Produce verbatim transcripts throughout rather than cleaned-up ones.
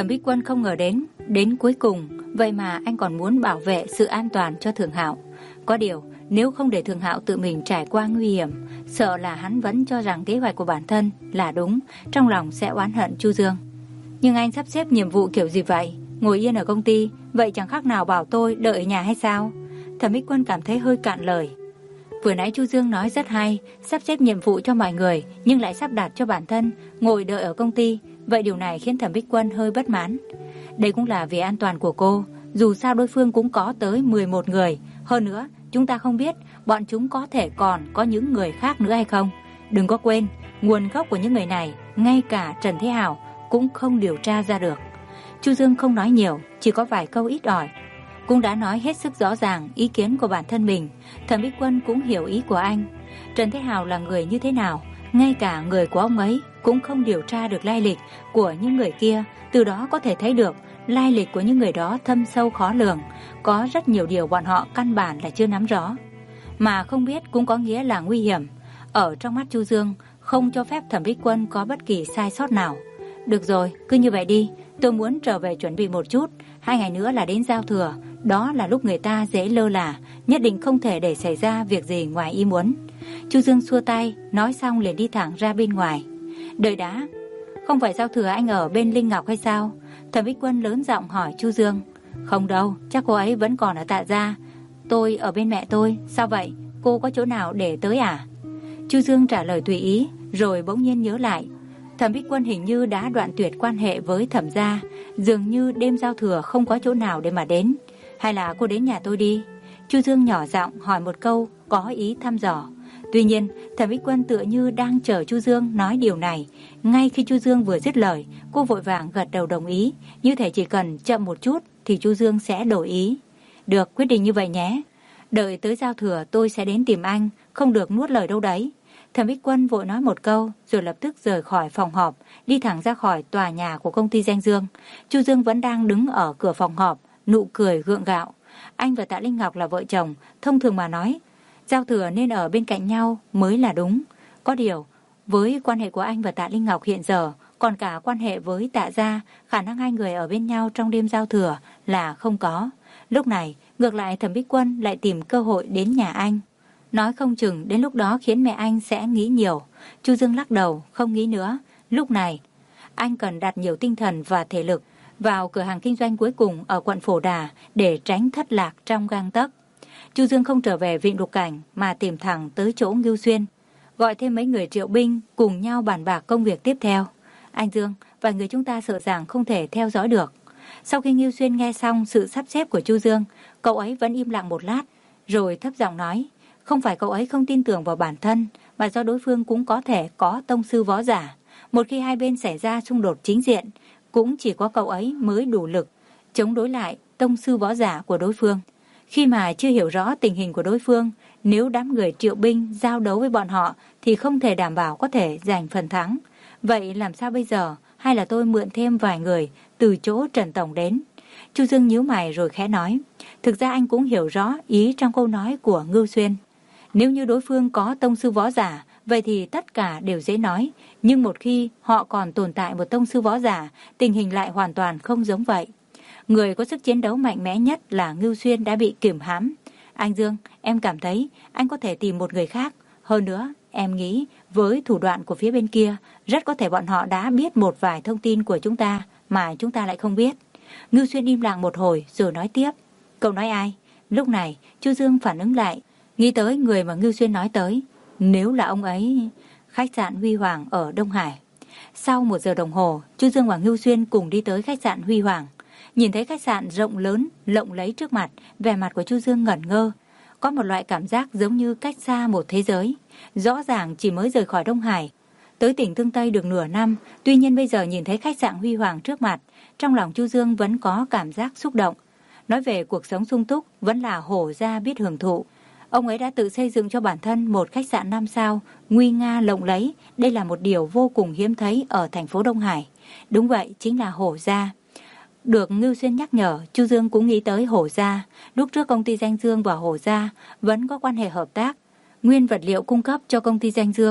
Thẩm Bích Quân không ngờ đến, đến cuối cùng, vậy mà anh còn muốn bảo vệ sự an toàn cho Thường Hạo. Có điều, nếu không để Thường Hạo tự mình trải qua nguy hiểm, sợ là hắn vẫn cho rằng kế hoạch của bản thân là đúng, trong lòng sẽ oán hận Chu Dương. Nhưng anh sắp xếp nhiệm vụ kiểu gì vậy? Ngồi yên ở công ty, vậy chẳng khác nào bảo tôi đợi ở nhà hay sao? Thẩm Bích Quân cảm thấy hơi cạn lời. Vừa nãy Chu Dương nói rất hay, sắp xếp nhiệm vụ cho mọi người, nhưng lại sắp đặt cho bản thân ngồi đợi ở công ty. Vậy điều này khiến Thẩm Bích Quân hơi bất mãn. Đây cũng là vì an toàn của cô, dù sao đối phương cũng có tới mười một người. Hơn nữa, chúng ta không biết bọn chúng có thể còn có những người khác nữa hay không. Đừng có quên, nguồn gốc của những người này, ngay cả Trần Thế Hào cũng không điều tra ra được. Chu Dương không nói nhiều, chỉ có vài câu ít ỏi. Cũng đã nói hết sức rõ ràng ý kiến của bản thân mình. Thẩm Bích Quân cũng hiểu ý của anh. Trần Thế Hào là người như thế nào, ngay cả người của ông ấy cũng không điều tra được lai lịch của những người kia. Từ đó có thể thấy được lai lịch của những người đó thâm sâu khó lường. Có rất nhiều điều bọn họ căn bản là chưa nắm rõ. Mà không biết cũng có nghĩa là nguy hiểm. Ở trong mắt Chu Dương, không cho phép Thẩm Bích Quân có bất kỳ sai sót nào. Được rồi, cứ như vậy đi. Tôi muốn trở về chuẩn bị một chút. Hai ngày nữa là đến giao thừa. Đó là lúc người ta dễ lơ là, nhất định không thể để xảy ra việc gì ngoài ý muốn. Chu Dương xua tay, nói xong liền đi thẳng ra bên ngoài. Đợi đã, không phải giao thừa anh ở bên Linh Ngọc hay sao? Thẩm Bích Quân lớn giọng hỏi Chu Dương. Không đâu, chắc cô ấy vẫn còn ở Tạ Gia. Tôi ở bên mẹ tôi. Sao vậy? Cô có chỗ nào để tới à? Chu Dương trả lời tùy ý, rồi bỗng nhiên nhớ lại. Thẩm Bích Quân hình như đã đoạn tuyệt quan hệ với Thẩm gia, dường như đêm giao thừa không có chỗ nào để mà đến. Hay là cô đến nhà tôi đi? Chu Dương nhỏ giọng hỏi một câu có ý thăm dò. Tuy nhiên, Thẩm Bích Quân tựa như đang chờ Chu Dương nói điều này. Ngay khi Chu Dương vừa dứt lời, cô vội vàng gật đầu đồng ý. Như thể chỉ cần chậm một chút thì Chu Dương sẽ đổi ý. Được, quyết định như vậy nhé. Đợi tới giao thừa tôi sẽ đến tìm anh, không được nuốt lời đâu đấy. Thẩm Bích Quân vội nói một câu rồi lập tức rời khỏi phòng họp, đi thẳng ra khỏi tòa nhà của công ty Danh Dương. Chu Dương vẫn đang đứng ở cửa phòng họp, nụ cười gượng gạo. Anh và Tạ Linh Ngọc là vợ chồng, thông thường mà nói, giao thừa nên ở bên cạnh nhau mới là đúng. Có điều, với quan hệ của anh và Tạ Linh Ngọc hiện giờ, còn cả quan hệ với Tạ gia, khả năng hai người ở bên nhau trong đêm giao thừa là không có. Lúc này, ngược lại Thẩm Bích Quân lại tìm cơ hội đến nhà anh. Nói không chừng đến lúc đó khiến mẹ anh sẽ nghĩ nhiều. Chu Dương lắc đầu, không nghĩ nữa. Lúc này, anh cần đặt nhiều tinh thần và thể lực vào cửa hàng kinh doanh cuối cùng ở quận Phổ Đà để tránh thất lạc trong gang tấc. Chu Dương không trở về Vịnh Lục Cảnh mà tìm thẳng tới chỗ Ngưu Xuyên, gọi thêm mấy người triệu binh cùng nhau bàn bạc công việc tiếp theo. Anh Dương, vài người chúng ta sợ rằng không thể theo dõi được. Sau khi Ngưu Xuyên nghe xong sự sắp xếp của Chu Dương, cậu ấy vẫn im lặng một lát, rồi thấp giọng nói, không phải cậu ấy không tin tưởng vào bản thân, mà do đối phương cũng có thể có tông sư võ giả. Một khi hai bên xảy ra xung đột chính diện, cũng chỉ có cậu ấy mới đủ lực chống đối lại tông sư võ giả của đối phương. Khi mà chưa hiểu rõ tình hình của đối phương, nếu đám người triệu binh giao đấu với bọn họ thì không thể đảm bảo có thể giành phần thắng. Vậy làm sao bây giờ? Hay là tôi mượn thêm vài người từ chỗ Trần Tổng đến? Chu Dương nhíu mày rồi khẽ nói. Thực ra anh cũng hiểu rõ ý trong câu nói của Ngưu Xuyên. Nếu như đối phương có tông sư võ giả, vậy thì tất cả đều dễ nói. Nhưng một khi họ còn tồn tại một tông sư võ giả, tình hình lại hoàn toàn không giống vậy. Người có sức chiến đấu mạnh mẽ nhất là Ngưu Xuyên đã bị kiềm hãm. Anh Dương, em cảm thấy anh có thể tìm một người khác. Hơn nữa, em nghĩ với thủ đoạn của phía bên kia, rất có thể bọn họ đã biết một vài thông tin của chúng ta mà chúng ta lại không biết. Ngưu Xuyên im lặng một hồi rồi nói tiếp. Cậu nói ai? Lúc này, Chu Dương phản ứng lại, nghĩ tới người mà Ngưu Xuyên nói tới. Nếu là ông ấy, khách sạn Huy Hoàng ở Đông Hải. Sau một giờ đồng hồ, Chu Dương và Ngưu Xuyên cùng đi tới khách sạn Huy Hoàng. Nhìn thấy khách sạn rộng lớn, lộng lẫy trước mặt, vẻ mặt của Chu Dương ngẩn ngơ. Có một loại cảm giác giống như cách xa một thế giới. Rõ ràng chỉ mới rời khỏi Đông Hải, tới tỉnh Thương Tây được nửa năm. Tuy nhiên bây giờ nhìn thấy khách sạn Huy Hoàng trước mặt, trong lòng Chu Dương vẫn có cảm giác xúc động. Nói về cuộc sống sung túc, vẫn là hổ gia biết hưởng thụ. Ông ấy đã tự xây dựng cho bản thân một khách sạn năm sao, nguy nga lộng lẫy. Đây là một điều vô cùng hiếm thấy ở thành phố Đông Hải. Đúng vậy, chính là hổ gia. Được Ngưu Xuyên nhắc nhở, Chu Dương cũng nghĩ tới hổ gia. Lúc trước công ty Danh Dương và hổ gia vẫn có quan hệ hợp tác. Nguyên vật liệu cung cấp cho công ty Danh Dương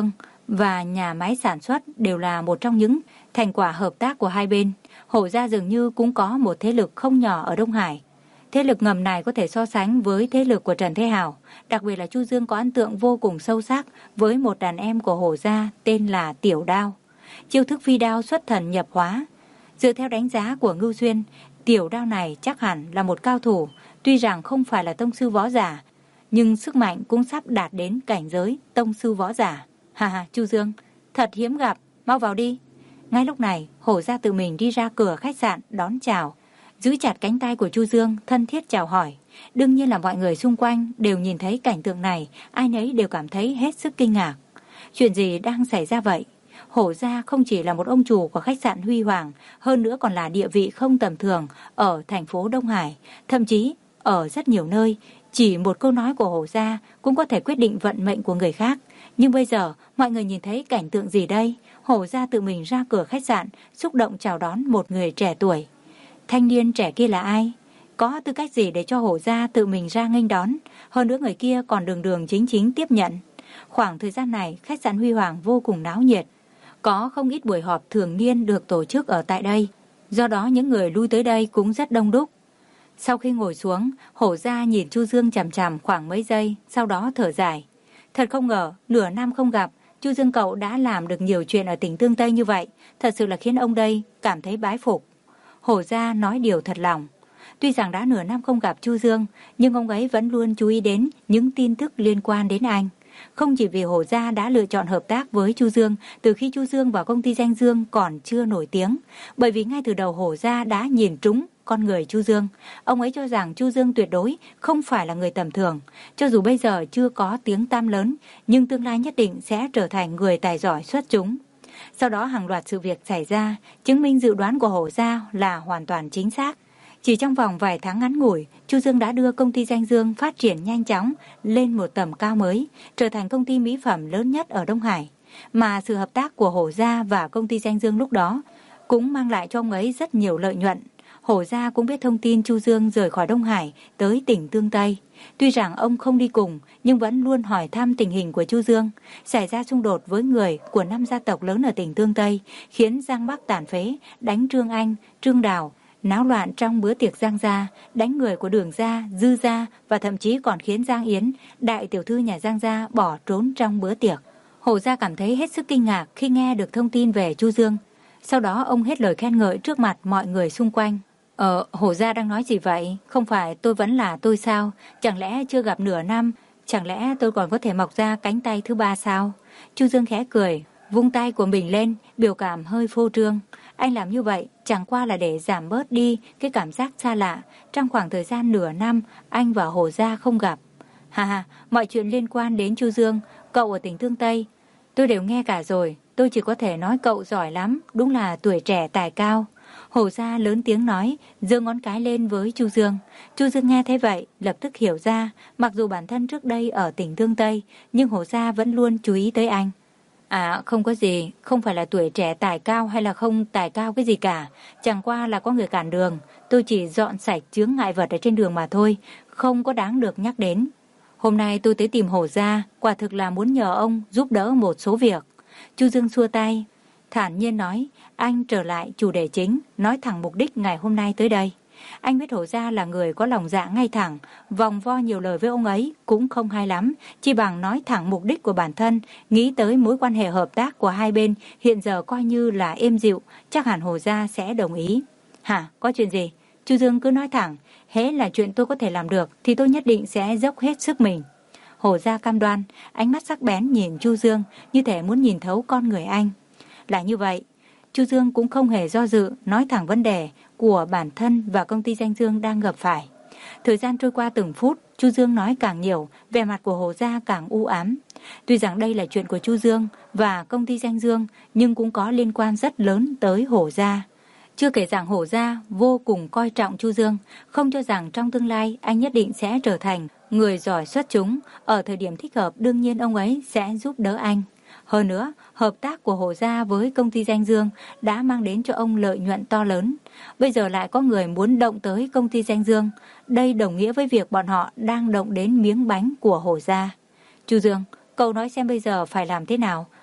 và nhà máy sản xuất đều là một trong những thành quả hợp tác của hai bên. Hổ gia dường như cũng có một thế lực không nhỏ ở Đông Hải. Thế lực ngầm này có thể so sánh với thế lực của Trần Thế Hào. Đặc biệt là Chu Dương có ấn tượng vô cùng sâu sắc với một đàn em của Hổ gia tên là Tiểu Đao. Chiêu thức phi đao xuất thần nhập hóa. Dựa theo đánh giá của Ngưu Xuyên, Tiểu Đao này chắc hẳn là một cao thủ. Tuy rằng không phải là tông sư võ giả, nhưng sức mạnh cũng sắp đạt đến cảnh giới tông sư võ giả. Hà hà, Chu Dương, thật hiếm gặp, mau vào đi. Ngay lúc này, Hổ gia tự mình đi ra cửa khách sạn đón chào, giữ chặt cánh tay của Chu Dương, thân thiết chào hỏi. Đương nhiên là mọi người xung quanh đều nhìn thấy cảnh tượng này, ai nấy đều cảm thấy hết sức kinh ngạc. Chuyện gì đang xảy ra vậy? Hổ gia không chỉ là một ông chủ của khách sạn huy hoàng, hơn nữa còn là địa vị không tầm thường ở thành phố Đông Hải, thậm chí ở rất nhiều nơi. Chỉ một câu nói của Hổ gia cũng có thể quyết định vận mệnh của người khác. Nhưng bây giờ mọi người nhìn thấy cảnh tượng gì đây? Hổ gia tự mình ra cửa khách sạn, xúc động chào đón một người trẻ tuổi. Thanh niên trẻ kia là ai? Có tư cách gì để cho Hổ gia tự mình ra nghênh đón? Hơn nữa người kia còn đường đường chính chính tiếp nhận. Khoảng thời gian này, khách sạn Huy Hoàng vô cùng náo nhiệt. Có không ít buổi họp thường niên được tổ chức ở tại đây. Do đó những người lui tới đây cũng rất đông đúc. Sau khi ngồi xuống, Hổ gia nhìn Chu Dương chằm chằm khoảng mấy giây, sau đó thở dài. Thật không ngờ, nửa năm không gặp, Chu Dương cậu đã làm được nhiều chuyện ở tỉnh Tương Tây như vậy. Thật sự là khiến ông đây cảm thấy bái phục. Hổ gia nói điều thật lòng. Tuy rằng đã nửa năm không gặp Chu Dương, nhưng ông ấy vẫn luôn chú ý đến những tin tức liên quan đến anh. Không chỉ vì Hổ gia đã lựa chọn hợp tác với Chu Dương từ khi Chu Dương vào công ty Danh Dương còn chưa nổi tiếng, bởi vì ngay từ đầu Hổ gia đã nhìn trúng con người Chu Dương. Ông ấy cho rằng Chu Dương tuyệt đối không phải là người tầm thường. Cho dù bây giờ chưa có tiếng tăm lớn, nhưng tương lai nhất định sẽ trở thành người tài giỏi xuất chúng. Sau đó hàng loạt sự việc xảy ra, chứng minh dự đoán của Hổ gia là hoàn toàn chính xác. Chỉ trong vòng vài tháng ngắn ngủi, Chu Dương đã đưa công ty Danh Dương phát triển nhanh chóng lên một tầm cao mới, trở thành công ty mỹ phẩm lớn nhất ở Đông Hải. Mà sự hợp tác của Hổ gia và công ty Danh Dương lúc đó cũng mang lại cho ông ấy rất nhiều lợi nhuận. Hổ gia cũng biết thông tin Chu Dương rời khỏi Đông Hải tới tỉnh Tương Tây. Tuy rằng ông không đi cùng, nhưng vẫn luôn hỏi thăm tình hình của Chu Dương. Xảy ra xung đột với người của năm gia tộc lớn ở tỉnh Tương Tây, khiến Giang Bắc tàn phế, đánh Trương Anh, Trương Đào, náo loạn trong bữa tiệc Giang gia, đánh người của Đường gia, Dư gia và thậm chí còn khiến Giang Yến, đại tiểu thư nhà Giang gia bỏ trốn trong bữa tiệc. Hổ gia cảm thấy hết sức kinh ngạc khi nghe được thông tin về Chu Dương. Sau đó ông hết lời khen ngợi trước mặt mọi người xung quanh. Ờ, Hổ gia đang nói gì vậy? Không phải tôi vẫn là tôi sao? Chẳng lẽ chưa gặp nửa năm? Chẳng lẽ tôi còn có thể mọc ra cánh tay thứ ba sao? Chu Dương khẽ cười, vung tay của mình lên, biểu cảm hơi phô trương. Anh làm như vậy chẳng qua là để giảm bớt đi cái cảm giác xa lạ. Trong khoảng thời gian nửa năm, anh và Hổ gia không gặp. Hà hà, mọi chuyện liên quan đến Chu Dương, cậu ở tỉnh Tương Tây, tôi đều nghe cả rồi. Tôi chỉ có thể nói cậu giỏi lắm, đúng là tuổi trẻ tài cao. Hổ gia lớn tiếng nói, giơ ngón cái lên với Chu Dương. Chu Dương nghe thấy vậy, lập tức hiểu ra, mặc dù bản thân trước đây ở tỉnh Tương Tây, nhưng Hổ gia vẫn luôn chú ý tới anh. À, không có gì, không phải là tuổi trẻ tài cao hay là không tài cao cái gì cả. Chẳng qua là có người cản đường, tôi chỉ dọn sạch chướng ngại vật ở trên đường mà thôi, không có đáng được nhắc đến. Hôm nay tôi tới tìm Hổ gia, quả thực là muốn nhờ ông giúp đỡ một số việc. Chu Dương xua tay, thản nhiên nói, anh trở lại chủ đề chính, nói thẳng mục đích ngày hôm nay tới đây. Anh biết Hổ gia là người có lòng dạ ngay thẳng, vòng vo nhiều lời với ông ấy cũng không hay lắm, chỉ bằng nói thẳng mục đích của bản thân, nghĩ tới mối quan hệ hợp tác của hai bên hiện giờ coi như là êm dịu, chắc hẳn Hổ gia sẽ đồng ý. Hả, có chuyện gì? Chu Dương cứ nói thẳng, hễ là chuyện tôi có thể làm được thì tôi nhất định sẽ dốc hết sức mình. Hổ gia cam đoan, ánh mắt sắc bén nhìn Chu Dương như thể muốn nhìn thấu con người anh. Là như vậy, Chu Dương cũng không hề do dự, nói thẳng vấn đề của bản thân và công ty Danh Dương đang gặp phải. Thời gian trôi qua từng phút, Chu Dương nói càng nhiều, vẻ mặt của Hổ gia càng u ám. Tuy rằng đây là chuyện của Chu Dương và công ty Danh Dương, nhưng cũng có liên quan rất lớn tới Hổ gia. Chưa kể rằng Hổ gia vô cùng coi trọng Chu Dương, không cho rằng trong tương lai anh nhất định sẽ trở thành người giỏi xuất chúng. Ở thời điểm thích hợp đương nhiên ông ấy sẽ giúp đỡ anh. Hơn nữa, hợp tác của Hổ gia với công ty Danh Dương đã mang đến cho ông lợi nhuận to lớn. Bây giờ lại có người muốn động tới công ty Danh Dương. Đây đồng nghĩa với việc bọn họ đang động đến miếng bánh của Hổ gia. Chu Dương, cậu nói xem bây giờ phải làm thế nào?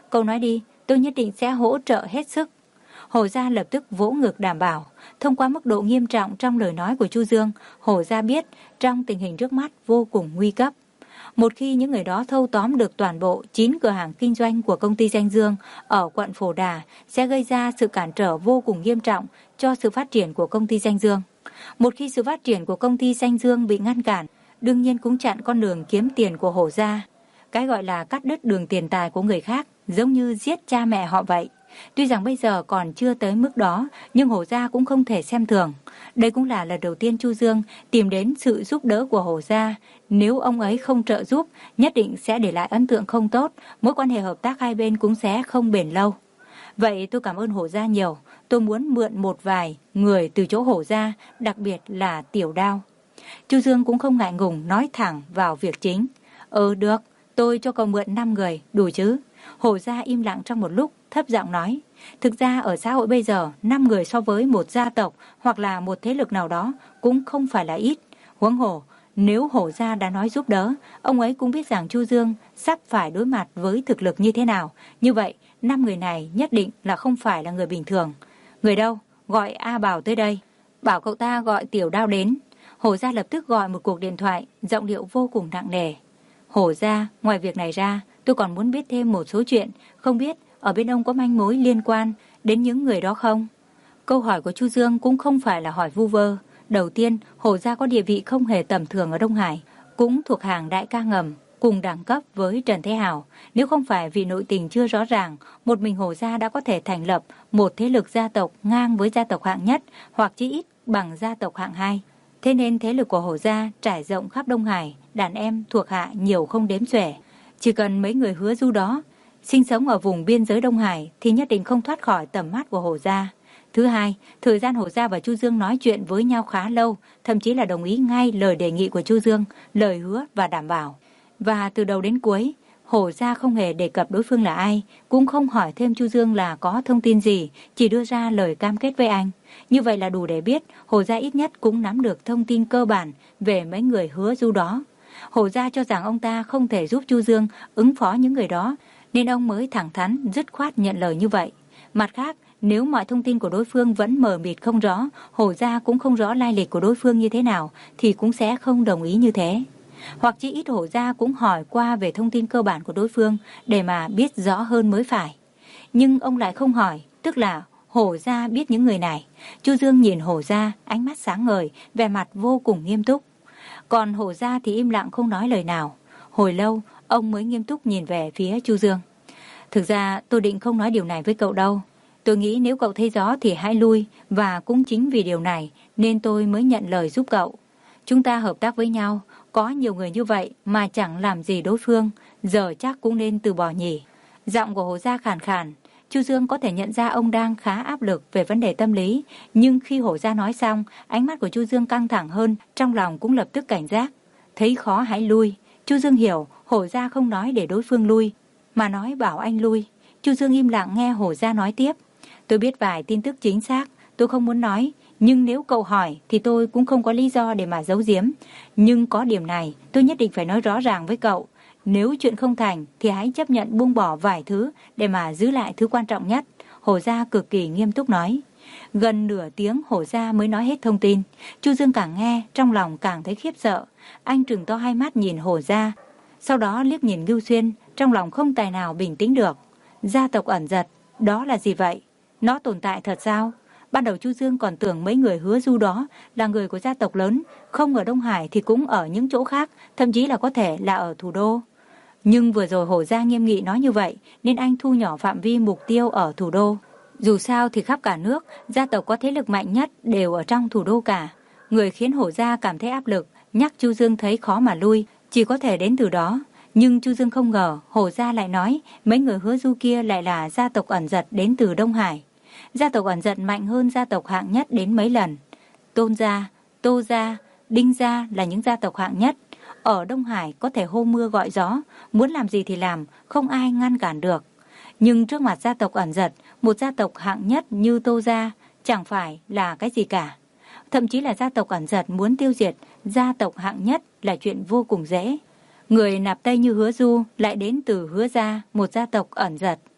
Cậu nói đi, tôi nhất định sẽ hỗ trợ hết sức. Hổ Gia lập tức vỗ ngực đảm bảo. Thông qua mức độ nghiêm trọng trong lời nói của Chu Dương, Hổ Gia biết trong tình hình trước mắt vô cùng nguy cấp. Một khi những người đó thâu tóm được toàn bộ chín cửa hàng kinh doanh của công ty Danh Dương ở quận Phổ Đà sẽ gây ra sự cản trở vô cùng nghiêm trọng cho sự phát triển của công ty Danh Dương. Một khi sự phát triển của công ty Danh Dương bị ngăn cản, đương nhiên cũng chặn con đường kiếm tiền của Hổ Gia. Cái gọi là cắt đứt đường tiền tài của người khác, giống như giết cha mẹ họ vậy. Tuy rằng bây giờ còn chưa tới mức đó, nhưng Hổ Gia cũng không thể xem thường. Đây cũng là lần đầu tiên Chu Dương tìm đến sự giúp đỡ của Hổ Gia. Nếu ông ấy không trợ giúp, nhất định sẽ để lại ấn tượng không tốt, mối quan hệ hợp tác hai bên cũng sẽ không bền lâu. Vậy tôi cảm ơn Hổ Gia nhiều, tôi muốn mượn một vài người từ chỗ Hổ Gia, đặc biệt là Tiểu Đao. Chu Dương cũng không ngại ngùng nói thẳng vào việc chính. Ừ được, tôi cho cậu mượn năm người, đủ chứ? Hổ Gia im lặng trong một lúc, thấp giọng nói. Thực ra ở xã hội bây giờ, năm người so với một gia tộc hoặc là một thế lực nào đó cũng không phải là ít. Huống hồ, nếu Hổ Gia đã nói giúp đỡ, ông ấy cũng biết rằng Chu Dương sắp phải đối mặt với thực lực như thế nào. Như vậy, năm người này nhất định là không phải là người bình thường. Người đâu? Gọi A Bảo tới đây. Bảo cậu ta gọi Tiểu Đao đến. Hổ Gia lập tức gọi một cuộc điện thoại, giọng điệu vô cùng nặng nề. Hổ Gia, ngoài việc này ra, tôi còn muốn biết thêm một số chuyện, không biết ở bên ông có manh mối liên quan đến những người đó không? Câu hỏi của Chu Dương cũng không phải là hỏi vu vơ. Đầu tiên, Hổ Gia có địa vị không hề tầm thường ở Đông Hải, cũng thuộc hàng đại ca ngầm, cùng đẳng cấp với Trần Thế Hào. Nếu không phải vì nội tình chưa rõ ràng, một mình Hổ Gia đã có thể thành lập một thế lực gia tộc ngang với gia tộc hạng nhất, hoặc chí ít bằng gia tộc hạng hai. Thế nên thế lực của Hổ Gia trải rộng khắp Đông Hải, đàn em thuộc hạ nhiều không đếm xuể. Chỉ cần mấy người Hứa Du đó sinh sống ở vùng biên giới Đông Hải thì nhất định không thoát khỏi tầm mắt của Hổ Gia. Thứ hai, thời gian Hổ Gia và Chu Dương nói chuyện với nhau khá lâu, thậm chí là đồng ý ngay lời đề nghị của Chu Dương, lời hứa và đảm bảo. Và từ đầu đến cuối, Hổ Gia không hề đề cập đối phương là ai, cũng không hỏi thêm Chu Dương là có thông tin gì, chỉ đưa ra lời cam kết với anh. Như vậy là đủ để biết Hổ Gia ít nhất cũng nắm được thông tin cơ bản về mấy người Hứa Du đó. Hổ Gia cho rằng ông ta không thể giúp Chu Dương ứng phó những người đó, nên ông mới thẳng thắn, dứt khoát nhận lời như vậy. Mặt khác, nếu mọi thông tin của đối phương vẫn mờ mịt không rõ, Hổ Gia cũng không rõ lai lịch của đối phương như thế nào, thì cũng sẽ không đồng ý như thế. Hoặc chỉ ít Hổ Gia cũng hỏi qua về thông tin cơ bản của đối phương để mà biết rõ hơn mới phải. Nhưng ông lại không hỏi, tức là Hổ Gia biết những người này. Chu Dương nhìn Hổ Gia, ánh mắt sáng ngời, vẻ mặt vô cùng nghiêm túc. Còn Hổ Gia thì im lặng không nói lời nào. Hồi lâu, ông mới nghiêm túc nhìn về phía Chu Dương. Thực ra tôi định không nói điều này với cậu đâu. Tôi nghĩ nếu cậu thấy rõ thì hãy lui, và cũng chính vì điều này nên tôi mới nhận lời giúp cậu. Chúng ta hợp tác với nhau, có nhiều người như vậy mà chẳng làm gì đối phương, giờ chắc cũng nên từ bỏ nhỉ. Giọng của Hổ Gia khàn khàn. Chu Dương có thể nhận ra ông đang khá áp lực về vấn đề tâm lý, nhưng khi Hổ Gia nói xong, ánh mắt của Chu Dương căng thẳng hơn, trong lòng cũng lập tức cảnh giác. Thấy khó hãy lui. Chu Dương hiểu Hổ Gia không nói để đối phương lui, mà nói bảo anh lui. Chu Dương im lặng nghe Hổ Gia nói tiếp. Tôi biết vài tin tức chính xác, tôi không muốn nói, nhưng nếu cậu hỏi thì tôi cũng không có lý do để mà giấu giếm. Nhưng có điểm này tôi nhất định phải nói rõ ràng với cậu. Nếu chuyện không thành thì hãy chấp nhận buông bỏ vài thứ để mà giữ lại thứ quan trọng nhất. Hổ Gia cực kỳ nghiêm túc nói. Gần nửa tiếng Hổ Gia mới nói hết thông tin. Chu Dương càng nghe trong lòng càng thấy khiếp sợ. Anh trừng to hai mắt nhìn Hổ Gia, sau đó liếc nhìn Ngưu Xuyên, trong lòng không tài nào bình tĩnh được. Gia tộc ẩn giật, đó là gì vậy? Nó tồn tại thật sao? Ban đầu Chu Dương còn tưởng mấy người Hứa Du đó là người của gia tộc lớn, không ở Đông Hải thì cũng ở những chỗ khác, thậm chí là có thể là ở thủ đô. Nhưng vừa rồi Hổ Gia nghiêm nghị nói như vậy, nên anh thu nhỏ phạm vi mục tiêu ở thủ đô. Dù sao thì khắp cả nước, gia tộc có thế lực mạnh nhất đều ở trong thủ đô cả. Người khiến Hổ Gia cảm thấy áp lực, nhắc Chu Dương thấy khó mà lui, chỉ có thể đến từ đó. Nhưng Chu Dương không ngờ Hổ Gia lại nói mấy người Hứa Du kia lại là gia tộc ẩn giật đến từ Đông Hải. Gia tộc ẩn giật mạnh hơn gia tộc hạng nhất đến mấy lần. Tôn Gia, Tô Gia, Đinh Gia là những gia tộc hạng nhất. Ở Đông Hải có thể hô mưa gọi gió, muốn làm gì thì làm, không ai ngăn cản được. Nhưng trước mặt gia tộc ẩn giật, một gia tộc hạng nhất như Tô Gia chẳng phải là cái gì cả. Thậm chí là gia tộc ẩn giật muốn tiêu diệt gia tộc hạng nhất là chuyện vô cùng dễ. Người nạp Tây như Hứa Du lại đến từ Hứa Gia, một gia tộc ẩn giật.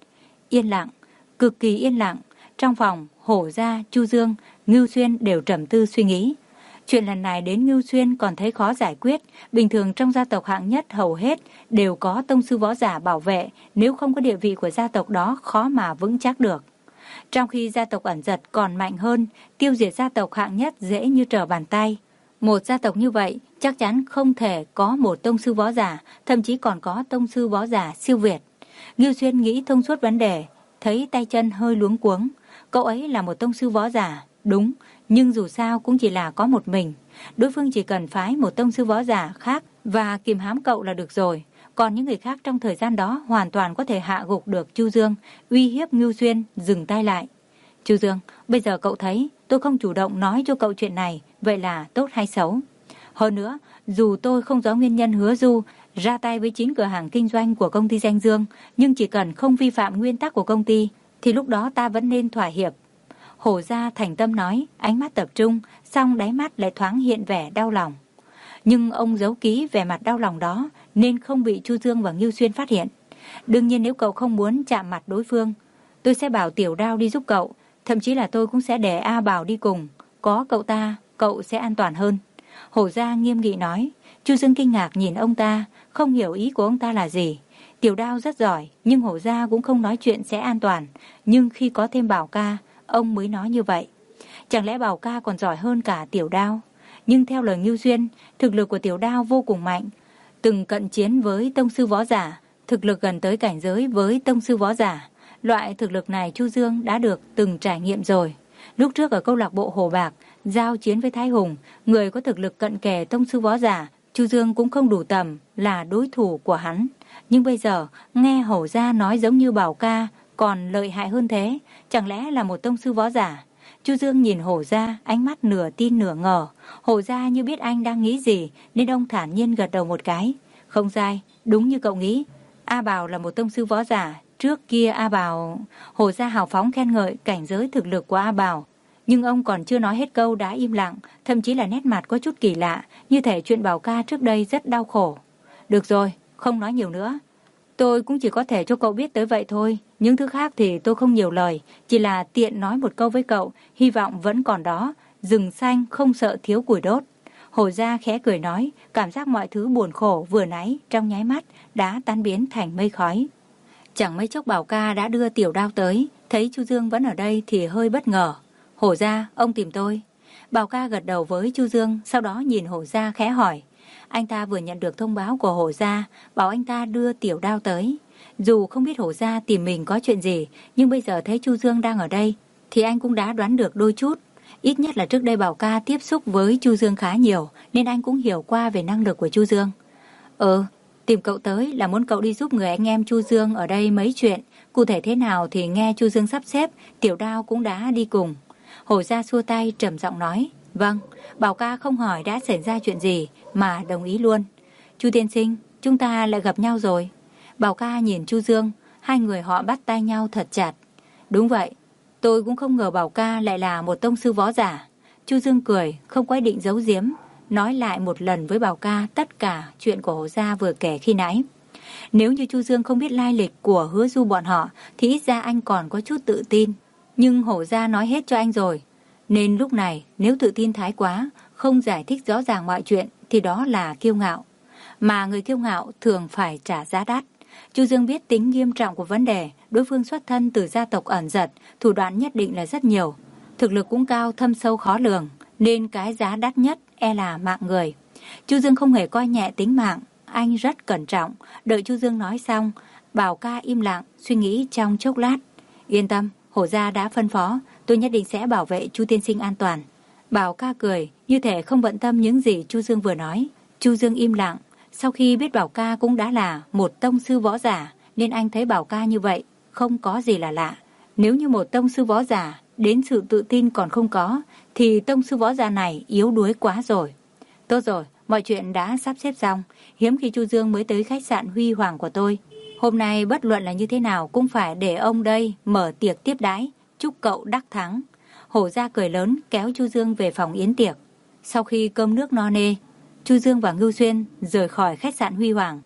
yên lặng, cực kỳ yên lặng. Trong phòng, Hổ Gia, Chu Dương, Ngưu Xuyên đều trầm tư suy nghĩ. Chuyện lần này đến Ngưu Xuyên còn thấy khó giải quyết. Bình thường trong gia tộc hạng nhất hầu hết đều có tông sư võ giả bảo vệ, nếu không có địa vị của gia tộc đó khó mà vững chắc được. Trong khi gia tộc ẩn giật còn mạnh hơn, tiêu diệt gia tộc hạng nhất dễ như trở bàn tay. Một gia tộc như vậy chắc chắn không thể có một tông sư võ giả, thậm chí còn có tông sư võ giả siêu việt. Ngưu Xuyên nghĩ thông suốt vấn đề, thấy tay chân hơi luống cuống. Cậu ấy là một tông sư võ giả, đúng, nhưng dù sao cũng chỉ là có một mình. Đối phương chỉ cần phái một tông sư võ giả khác và kìm hãm cậu là được rồi. Còn những người khác trong thời gian đó hoàn toàn có thể hạ gục được Chu Dương, uy hiếp Ngưu Xuyên dừng tay lại. Chu Dương, bây giờ cậu thấy tôi không chủ động nói cho cậu chuyện này, vậy là tốt hay xấu? Hơn nữa, dù tôi không rõ nguyên nhân Hứa Du ra tay với chín cửa hàng kinh doanh của công ty Danh Dương, nhưng chỉ cần không vi phạm nguyên tắc của công ty, thì lúc đó ta vẫn nên thỏa hiệp. Hổ Gia thành tâm nói, ánh mắt tập trung, song đáy mắt lại thoáng hiện vẻ đau lòng. Nhưng ông giấu kỹ vẻ mặt đau lòng đó, nên không bị Chu Dương và Ngưu Xuyên phát hiện. Đương nhiên nếu cậu không muốn chạm mặt đối phương, tôi sẽ bảo Tiểu Đao đi giúp cậu, thậm chí là tôi cũng sẽ để A Bảo đi cùng. Có cậu ta, cậu sẽ an toàn hơn. Hổ Gia nghiêm nghị nói. Chu Dương kinh ngạc nhìn ông ta, không hiểu ý của ông ta là gì. Tiểu Đao rất giỏi, nhưng Hổ Gia cũng không nói chuyện sẽ an toàn. Nhưng khi có thêm Bảo ca, ông mới nói như vậy. Chẳng lẽ Bảo ca còn giỏi hơn cả Tiểu Đao? Nhưng theo lời Ngưu Xuyên, thực lực của Tiểu Đao vô cùng mạnh. Từng cận chiến với tông sư võ giả, thực lực gần tới cảnh giới với tông sư võ giả. Loại thực lực này Chu Dương đã được từng trải nghiệm rồi. Lúc trước ở câu lạc bộ Hồ Bạc, giao chiến với Thái Hùng, người có thực lực cận kề tông sư võ giả, Chu Dương cũng không đủ tầm là đối thủ của hắn. Nhưng bây giờ, nghe Hổ Gia nói giống như Bảo ca, còn lợi hại hơn thế, chẳng lẽ là một tông sư võ giả? Chu Dương nhìn Hổ Gia, ánh mắt nửa tin nửa ngờ. Hổ Gia như biết anh đang nghĩ gì, nên ông thản nhiên gật đầu một cái. Không sai, đúng như cậu nghĩ. A Bảo là một tông sư võ giả. Trước kia A Bảo... Hổ Gia hào phóng khen ngợi cảnh giới thực lực của A Bảo. Nhưng ông còn chưa nói hết câu đã im lặng, thậm chí là nét mặt có chút kỳ lạ, như thể chuyện Bảo ca trước đây rất đau khổ. Được rồi, không nói nhiều nữa. Tôi cũng chỉ có thể cho cậu biết tới vậy thôi. Những thứ khác thì tôi không nhiều lời, chỉ là tiện nói một câu với cậu, hy vọng vẫn còn đó. Rừng xanh không sợ thiếu củi đốt. Hổ Gia khẽ cười nói, cảm giác mọi thứ buồn khổ vừa nãy trong nháy mắt đã tan biến thành mây khói. Chẳng mấy chốc Bảo ca đã đưa Tiểu Đao tới, thấy Chu Dương vẫn ở đây thì hơi bất ngờ. Hổ Gia, ông tìm tôi. Bảo ca gật đầu với Chu Dương, sau đó nhìn Hổ Gia khẽ hỏi. Anh ta vừa nhận được thông báo của Hổ Gia, bảo anh ta đưa Tiểu Đao tới. Dù không biết Hổ Gia tìm mình có chuyện gì, nhưng bây giờ thấy Chu Dương đang ở đây, thì anh cũng đã đoán được đôi chút. Ít nhất là trước đây Bảo ca tiếp xúc với Chu Dương khá nhiều, nên anh cũng hiểu qua về năng lực của Chu Dương. Ừ, tìm cậu tới là muốn cậu đi giúp người anh em Chu Dương ở đây mấy chuyện. Cụ thể thế nào thì nghe Chu Dương sắp xếp, Tiểu Đao cũng đã đi cùng. Hổ Gia xua tay trầm giọng nói. Vâng, Bảo ca không hỏi đã xảy ra chuyện gì mà đồng ý luôn. Chu tiên sinh, chúng ta lại gặp nhau rồi. Bảo ca nhìn Chu Dương, hai người họ bắt tay nhau thật chặt. Đúng vậy, tôi cũng không ngờ Bảo ca lại là một tông sư võ giả. Chu Dương cười, không có ý định giấu giếm, nói lại một lần với Bảo ca tất cả chuyện của Hổ Gia vừa kể khi nãy. Nếu như Chu Dương không biết lai lịch của Hứa Du bọn họ, thì ít ra anh còn có chút tự tin. Nhưng Hổ Gia nói hết cho anh rồi, nên lúc này nếu tự tin thái quá, không giải thích rõ ràng mọi chuyện thì đó là kiêu ngạo. Mà người kiêu ngạo thường phải trả giá đắt. Chu Dương biết tính nghiêm trọng của vấn đề, đối phương xuất thân từ gia tộc ẩn giật, thủ đoạn nhất định là rất nhiều. Thực lực cũng cao, thâm sâu khó lường, nên cái giá đắt nhất e là mạng người. Chu Dương không hề coi nhẹ tính mạng, anh rất cẩn trọng. Đợi Chu Dương nói xong, Bảo ca im lặng, suy nghĩ trong chốc lát. Yên tâm, Hổ Gia đã phân phó, tôi nhất định sẽ bảo vệ Chu tiên sinh an toàn. Bảo ca cười, như thể không bận tâm những gì Chu Dương vừa nói. Chu Dương im lặng, sau khi biết Bảo ca cũng đã là một tông sư võ giả, nên anh thấy Bảo ca như vậy, không có gì là lạ. Nếu như một tông sư võ giả, đến sự tự tin còn không có, thì tông sư võ giả này yếu đuối quá rồi. Tốt rồi, mọi chuyện đã sắp xếp xong, hiếm khi Chu Dương mới tới khách sạn huy hoàng của tôi. Hôm nay bất luận là như thế nào cũng phải để ông đây mở tiệc tiếp đãi, chúc cậu đắc thắng. Hổ Gia cười lớn kéo Chu Dương về phòng yến tiệc. Sau khi cơm nước no nê, Chu Dương và Ngưu Xuyên rời khỏi khách sạn Huy Hoàng.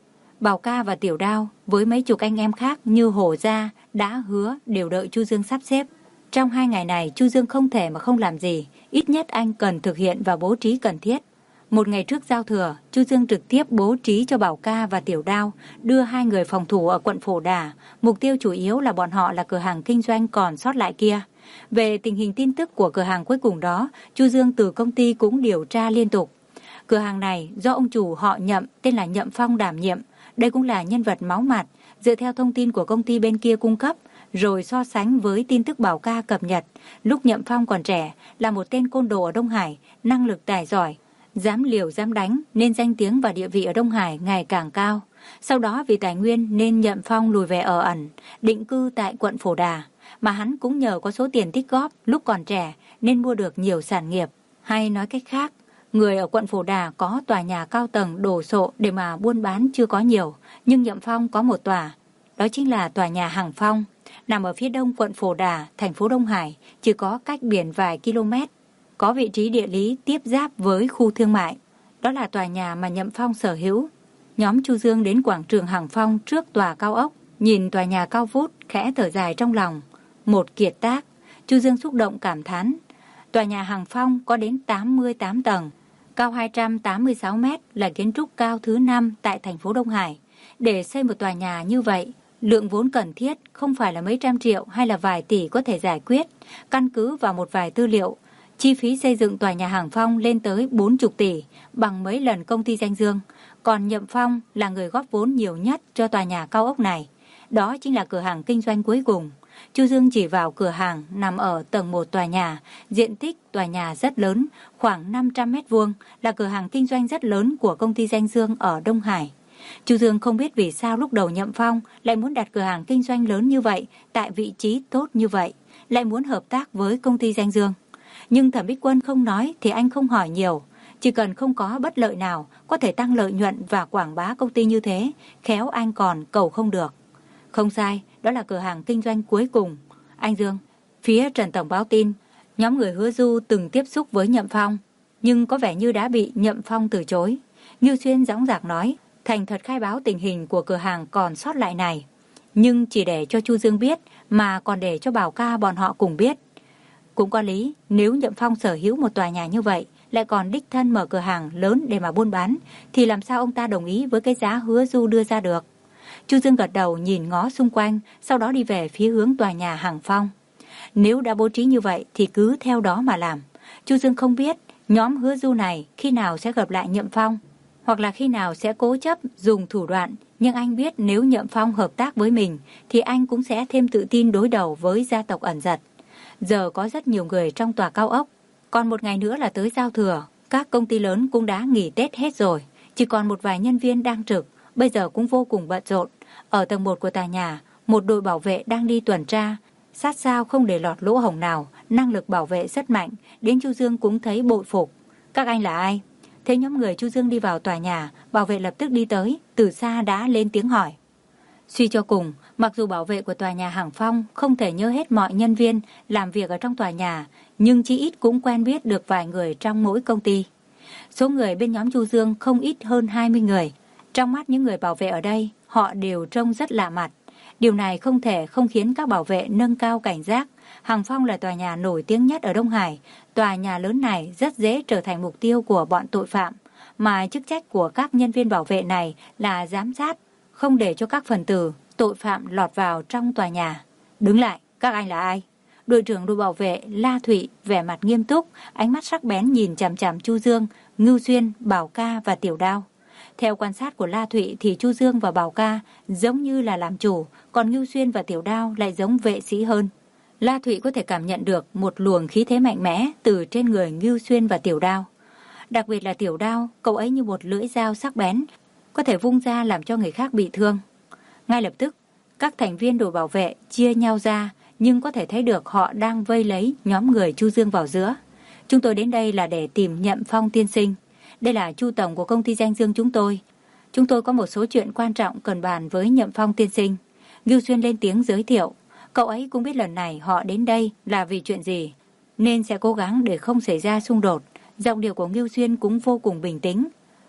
Bảo Ca và Tiểu Đao với mấy chục anh em khác như Hổ Gia đã hứa đều đợi Chu Dương sắp xếp. Trong hai ngày này Chu Dương không thể mà không làm gì, ít nhất anh cần thực hiện và bố trí cần thiết. Một ngày trước giao thừa, Chu Dương trực tiếp bố trí cho Bảo Ca và Tiểu Đao đưa hai người phòng thủ ở quận Phổ Đà. Mục tiêu chủ yếu là bọn họ là cửa hàng kinh doanh còn sót lại kia. Về tình hình tin tức của cửa hàng cuối cùng đó, Chu Dương từ công ty cũng điều tra liên tục. Cửa hàng này do ông chủ họ Nhậm tên là Nhậm Phong đảm nhiệm. Đây cũng là nhân vật máu mặt, dựa theo thông tin của công ty bên kia cung cấp, rồi so sánh với tin tức Bảo Ca cập nhật. Lúc Nhậm Phong còn trẻ, là một tên côn đồ ở Đông Hải, năng lực tài giỏi, dám liều dám đánh nên danh tiếng và địa vị ở Đông Hải ngày càng cao. Sau đó vì tài nguyên nên Nhậm Phong lùi về ở ẩn, định cư tại quận Phổ Đà. Mà hắn cũng nhờ có số tiền tích góp lúc còn trẻ nên mua được nhiều sản nghiệp. Hay nói cách khác, người ở quận Phổ Đà có tòa nhà cao tầng đồ sộ để mà buôn bán chưa có nhiều, nhưng Nhậm Phong có một tòa. Đó chính là tòa nhà Hằng Phong, nằm ở phía đông quận Phổ Đà, thành phố Đông Hải, chỉ có cách biển vài km. Có vị trí địa lý tiếp giáp với khu thương mại. Đó là tòa nhà mà Nhậm Phong sở hữu. Nhóm Chu Dương đến quảng trường Hằng Phong trước tòa cao ốc, nhìn tòa nhà cao vút, khẽ thở dài trong lòng. Một kiệt tác, Chu Dương xúc động cảm thán. Tòa nhà Hằng Phong có đến tám mươi tám tầng, cao hai trăm tám mươi sáu mét, là kiến trúc cao thứ năm tại thành phố Đông Hải. Để xây một tòa nhà như vậy, lượng vốn cần thiết không phải là mấy trăm triệu hay là vài tỷ có thể giải quyết. Căn cứ vào một vài tư liệu, chi phí xây dựng tòa nhà Hằng Phong lên tới bốn mươi tỷ, bằng mấy lần công ty Danh Dương. Còn Nhậm Phong là người góp vốn nhiều nhất cho tòa nhà cao ốc này. Đó chính là cửa hàng kinh doanh cuối cùng. Chu Dương chỉ vào cửa hàng nằm ở tầng một tòa nhà, diện tích tòa nhà rất lớn, khoảng năm trăm mét vuông, là cửa hàng kinh doanh rất lớn của công ty Danh Dương ở Đông Hải. Chu Dương không biết vì sao lúc đầu Nhậm Phong lại muốn đặt cửa hàng kinh doanh lớn như vậy, tại vị trí tốt như vậy, lại muốn hợp tác với công ty Danh Dương. Nhưng Thẩm Bích Quân không nói thì anh không hỏi nhiều. Chỉ cần không có bất lợi nào có thể tăng lợi nhuận và quảng bá công ty như thế, khéo anh còn cầu không được. Không sai, đó là cửa hàng kinh doanh cuối cùng. Anh Dương, phía Trần Tổng báo tin, nhóm người Hứa Du từng tiếp xúc với Nhậm Phong, nhưng có vẻ như đã bị Nhậm Phong từ chối. Ngưu Xuyên dõng dạc nói, thành thật khai báo tình hình của cửa hàng còn sót lại này. Nhưng chỉ để cho Chu Dương biết, mà còn để cho Bảo Ca bọn họ cùng biết. Cũng có lý, nếu Nhậm Phong sở hữu một tòa nhà như vậy, lại còn đích thân mở cửa hàng lớn để mà buôn bán, thì làm sao ông ta đồng ý với cái giá Hứa Du đưa ra được. Chu Dương gật đầu nhìn ngó xung quanh, sau đó đi về phía hướng tòa nhà Hằng Phong. Nếu đã bố trí như vậy thì cứ theo đó mà làm. Chu Dương không biết nhóm Hứa Du này khi nào sẽ gặp lại Nhậm Phong, hoặc là khi nào sẽ cố chấp dùng thủ đoạn, nhưng anh biết nếu Nhậm Phong hợp tác với mình thì anh cũng sẽ thêm tự tin đối đầu với gia tộc ẩn giật. Giờ có rất nhiều người trong tòa cao ốc, còn một ngày nữa là tới giao thừa, các công ty lớn cũng đã nghỉ Tết hết rồi, chỉ còn một vài nhân viên đang trực, bây giờ cũng vô cùng bận rộn. Ở tầng một của tòa nhà, một đội bảo vệ đang đi tuần tra, sát sao không để lọt lỗ hổng nào, năng lực bảo vệ rất mạnh, đến Chu Dương cũng thấy bội phục. Các anh là ai? Thấy nhóm người Chu Dương đi vào tòa nhà, bảo vệ lập tức đi tới, từ xa đã lên tiếng hỏi. Suy cho cùng, mặc dù bảo vệ của tòa nhà Hằng Phong không thể nhớ hết mọi nhân viên làm việc ở trong tòa nhà, nhưng chí ít cũng quen biết được vài người trong mỗi công ty. Số người bên nhóm Chu Dương không ít hơn hai mươi người. Trong mắt những người bảo vệ ở đây, họ đều trông rất lạ mặt. Điều này không thể không khiến các bảo vệ nâng cao cảnh giác. Hằng Phong là tòa nhà nổi tiếng nhất ở Đông Hải. Tòa nhà lớn này rất dễ trở thành mục tiêu của bọn tội phạm, mà chức trách của các nhân viên bảo vệ này là giám sát, không để cho các phần tử, tội phạm lọt vào trong tòa nhà. Đứng lại, các anh là ai? Đội trưởng đội bảo vệ La Thụy vẻ mặt nghiêm túc, ánh mắt sắc bén nhìn chằm chằm Chu Dương, Ngưu Xuyên, Bảo Ca và Tiểu Đao. Theo quan sát của La Thụy thì Chu Dương và Bảo Ca giống như là làm chủ, còn Ngưu Xuyên và Tiểu Đao lại giống vệ sĩ hơn. La Thụy có thể cảm nhận được một luồng khí thế mạnh mẽ từ trên người Ngưu Xuyên và Tiểu Đao. Đặc biệt là Tiểu Đao, cậu ấy như một lưỡi dao sắc bén, có thể vung ra làm cho người khác bị thương. Ngay lập tức, các thành viên đội bảo vệ chia nhau ra, nhưng có thể thấy được họ đang vây lấy nhóm người Chu Dương vào giữa. Chúng tôi đến đây là để tìm Nhậm Phong tiên sinh. Đây là Chu tổng của công ty Danh Dương chúng tôi. Chúng tôi có một số chuyện quan trọng cần bàn với Nhậm Phong tiên sinh. Ngưu Xuyên lên tiếng giới thiệu. Cậu ấy cũng biết lần này họ đến đây là vì chuyện gì, nên sẽ cố gắng để không xảy ra xung đột. Giọng điệu của Ngưu Xuyên cũng vô cùng bình tĩnh.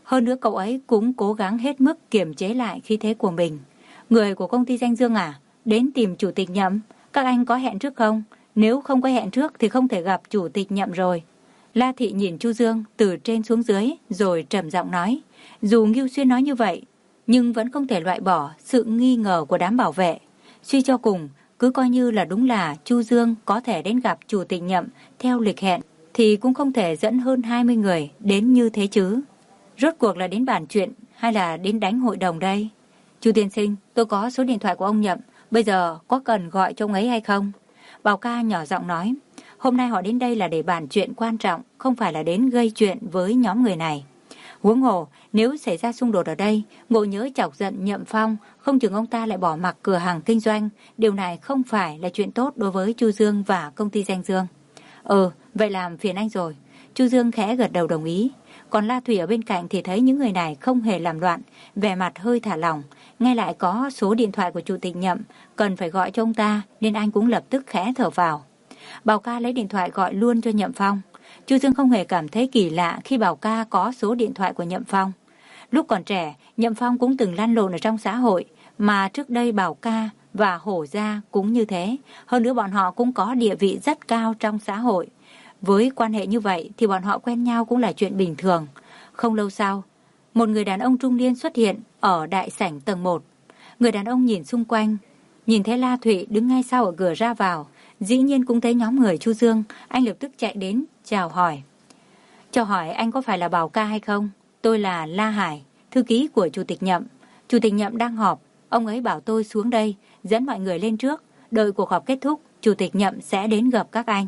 Hơn nữa cậu ấy cũng cố gắng hết mức kiềm chế lại khí thế của mình. Người của công ty Danh Dương à? Đến tìm chủ tịch Nhậm. Các anh có hẹn trước không? Nếu không có hẹn trước thì không thể gặp chủ tịch Nhậm rồi. La Thị nhìn Chu Dương từ trên xuống dưới rồi trầm giọng nói. Dù Ngưu Xuyên nói như vậy, nhưng vẫn không thể loại bỏ sự nghi ngờ của đám bảo vệ. Suy cho cùng, cứ coi như là đúng là Chu Dương có thể đến gặp chủ tịch Nhậm theo lịch hẹn, thì cũng không thể dẫn hơn hai mươi người đến như thế chứ. Rốt cuộc là đến bàn chuyện hay là đến đánh hội đồng đây? Chu tiên sinh, tôi có số điện thoại của ông Nhậm, bây giờ có cần gọi cho ông ấy hay không? Bảo Ca nhỏ giọng nói, hôm nay họ đến đây là để bàn chuyện quan trọng, không phải là đến gây chuyện với nhóm người này. Huống hồ, nếu xảy ra xung đột ở đây, ngộ nhớ chọc giận Nhậm Phong, không chừng ông ta lại bỏ mặc cửa hàng kinh doanh. Điều này không phải là chuyện tốt đối với Chu Dương và công ty Danh Dương. Ừ, vậy làm phiền anh rồi. Chu Dương khẽ gật đầu đồng ý. Còn La Thủy ở bên cạnh thì thấy những người này không hề làm loạn, vẻ mặt hơi thả lỏng. Nghe lại có số điện thoại của chủ tịch Nhậm, cần phải gọi cho ông ta, nên anh cũng lập tức khẽ thở vào. Bảo Ca lấy điện thoại gọi luôn cho Nhậm Phong. Chu Dương không hề cảm thấy kỳ lạ khi Bảo Ca có số điện thoại của Nhậm Phong. Lúc còn trẻ, Nhậm Phong cũng từng lăn lộn ở trong xã hội, mà trước đây Bảo Ca và Hổ Gia cũng như thế. Hơn nữa bọn họ cũng có địa vị rất cao trong xã hội. Với quan hệ như vậy thì bọn họ quen nhau cũng là chuyện bình thường. Không lâu sau, một người đàn ông trung niên xuất hiện ở đại sảnh tầng một. Người đàn ông nhìn xung quanh, nhìn thấy La Thụy đứng ngay sau ở cửa ra vào, dĩ nhiên cũng thấy nhóm người Chu Dương, anh lập tức chạy đến chào hỏi. Chào hỏi anh có phải là Bảo Ca hay không? Tôi là La Hải, thư ký của chủ tịch Nhậm. Chủ tịch Nhậm đang họp, ông ấy bảo tôi xuống đây dẫn mọi người lên trước, đợi cuộc họp kết thúc, chủ tịch Nhậm sẽ đến gặp các anh.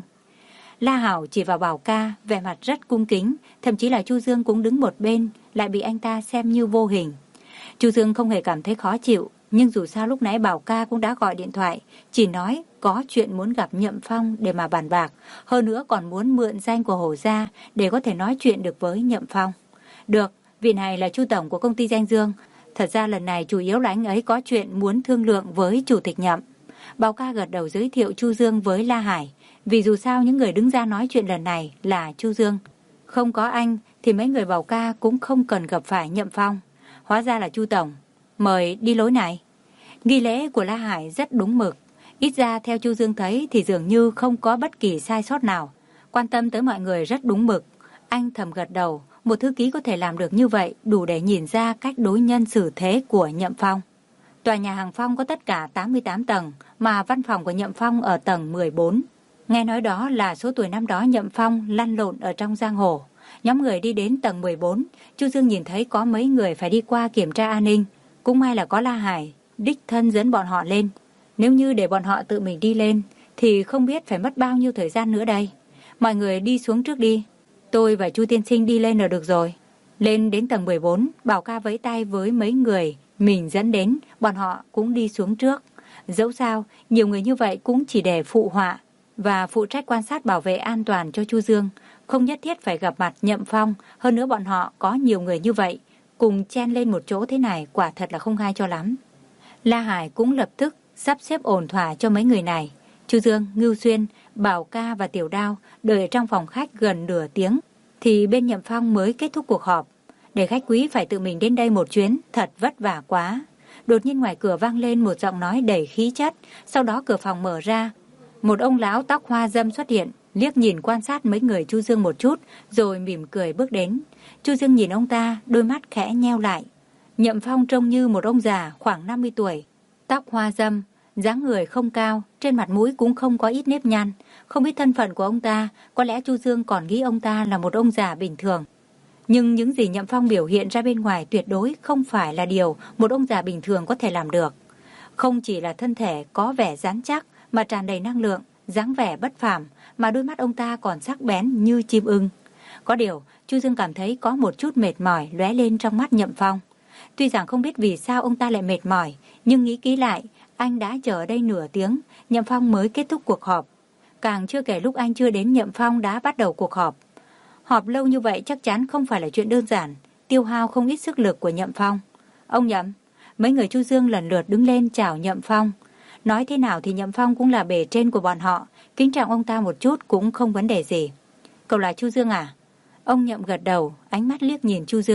La Hảo chỉ vào Bảo Ca, vẻ mặt rất cung kính, thậm chí là Chu Dương cũng đứng một bên, lại bị anh ta xem như vô hình. Chu Dương không hề cảm thấy khó chịu, nhưng dù sao lúc nãy Bảo Ca cũng đã gọi điện thoại, chỉ nói có chuyện muốn gặp Nhậm Phong để mà bàn bạc, hơn nữa còn muốn mượn danh của Hổ Gia để có thể nói chuyện được với Nhậm Phong. Được, vị này là Chu tổng của công ty Danh Dương, thật ra lần này chủ yếu là anh ấy có chuyện muốn thương lượng với chủ tịch Nhậm. Bảo Ca gật đầu giới thiệu Chu Dương với La Hải, vì dù sao những người đứng ra nói chuyện lần này là Chu Dương. Không có anh thì mấy người Bảo Ca cũng không cần gặp phải Nhậm Phong. Hóa ra là Chu tổng, mời đi lối này. Nghi lễ của La Hải rất đúng mực, ít ra theo Chu Dương thấy thì dường như không có bất kỳ sai sót nào. Quan tâm tới mọi người rất đúng mực. Anh thầm gật đầu, một thư ký có thể làm được như vậy đủ để nhìn ra cách đối nhân xử thế của Nhậm Phong. Tòa nhà Hàng Phong có tất cả tám mươi tám tầng, mà văn phòng của Nhậm Phong ở tầng mười bốn. Nghe nói đó là số tuổi năm đó Nhậm Phong lăn lộn ở trong giang hồ. Nhóm người đi đến tầng mười bốn, Chu Dương nhìn thấy có mấy người phải đi qua kiểm tra an ninh. Cũng may là có La Hải đích thân dẫn bọn họ lên. Nếu như để bọn họ tự mình đi lên thì không biết phải mất bao nhiêu thời gian nữa đây. Mọi người đi xuống trước đi, tôi và Chu tiên sinh đi lên là được rồi. Lên đến tầng mười bốn, Bảo Ca vẫy tay với mấy người mình dẫn đến, bọn họ cũng đi xuống trước. Dẫu sao, nhiều người như vậy cũng chỉ để phụ họa và phụ trách quan sát bảo vệ an toàn cho Chu Dương, không nhất thiết phải gặp mặt Nhậm Phong. Hơn nữa bọn họ có nhiều người như vậy, cùng chen lên một chỗ thế này quả thật là không hay cho lắm. La Hải cũng lập tức sắp xếp ổn thỏa cho mấy người này. Chu Dương, Ngưu Xuyên, Bảo Ca và Tiểu Đao đợi trong phòng khách gần nửa tiếng, thì bên Nhậm Phong mới kết thúc cuộc họp. Để khách quý phải tự mình đến đây một chuyến, thật vất vả quá. Đột nhiên ngoài cửa vang lên một giọng nói đầy khí chất, sau đó cửa phòng mở ra. Một ông lão tóc hoa râm xuất hiện, liếc nhìn quan sát mấy người Chu Dương một chút, rồi mỉm cười bước đến. Chu Dương nhìn ông ta, đôi mắt khẽ nheo lại. Nhậm Phong trông như một ông già khoảng năm mươi tuổi, tóc hoa râm, dáng người không cao, trên mặt mũi cũng không có ít nếp nhăn. Không biết thân phận của ông ta, có lẽ Chu Dương còn nghĩ ông ta là một ông già bình thường. Nhưng những gì Nhậm Phong biểu hiện ra bên ngoài tuyệt đối không phải là điều một ông già bình thường có thể làm được. Không chỉ là thân thể có vẻ rắn chắc mà tràn đầy năng lượng, dáng vẻ bất phàm, mà đôi mắt ông ta còn sắc bén như chim ưng. Có điều, Chu Dương cảm thấy có một chút mệt mỏi lóe lên trong mắt Nhậm Phong. Tuy rằng không biết vì sao ông ta lại mệt mỏi, nhưng nghĩ kỹ lại, anh đã chờ ở đây nửa tiếng, Nhậm Phong mới kết thúc cuộc họp. Càng chưa kể lúc anh chưa đến Nhậm Phong đã bắt đầu cuộc họp. Họp lâu như vậy chắc chắn không phải là chuyện đơn giản, tiêu hao không ít sức lực của Nhậm Phong. Ông Nhậm, mấy người Chu Dương lần lượt đứng lên chào Nhậm Phong. Nói thế nào thì Nhậm Phong cũng là bề trên của bọn họ, kính trọng ông ta một chút cũng không vấn đề gì. Cậu là Chu Dương à? Ông Nhậm gật đầu, ánh mắt liếc nhìn Chu Dương.